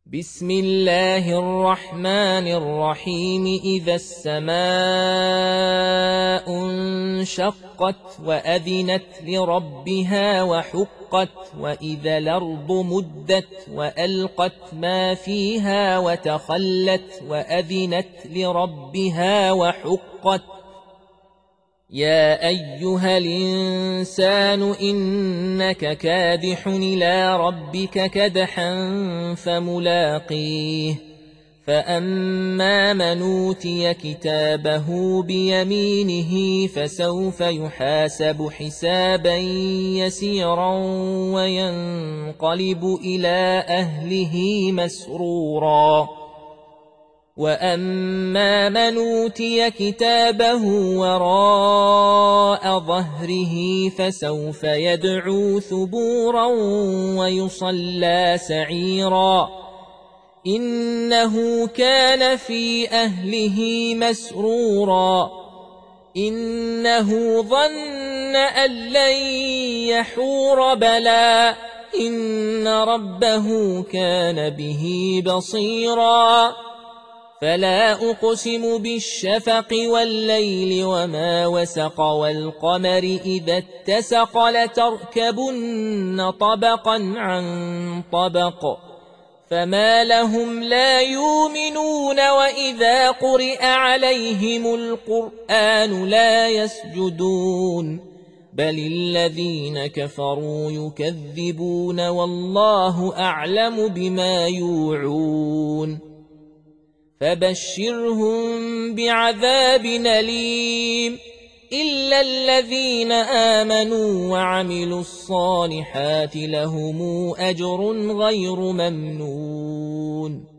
بسم الله الرحمن الرحيم إذا السماء انشقت وأذنت لربها وحقت وإذا الأرض مدت وألقت ما فيها وتخلت وأذنت لربها وحقت يا أيها الإنسان إنك كادح إلى ربك كدحا فملاقيه فأما من أوتي كتابه بيمينه فسوف يحاسب حسابا يسيرا وينقلب إلى أهله مسرورا وأما من أوتي كتابه وراء ظهره فسوف يدعو ثبورا ويصلى سعيرا إنه كان في أهله مسرورا إنه ظن أن لن يحور بلى إن ربه كان به بصيرا فلا أقسم بالشفق والليل وما وسق والقمر إذا اتسق لتركبن طبقا عن طبق فما لهم لا يؤمنون وإذا قرئ عليهم القرآن لا يسجدون بل الذين كفروا يكذبون والله أعلم بما يوعون فبشرهم بعذاب أليم إلا الذين آمنوا وعملوا الصالحات لهم أجر غير ممنون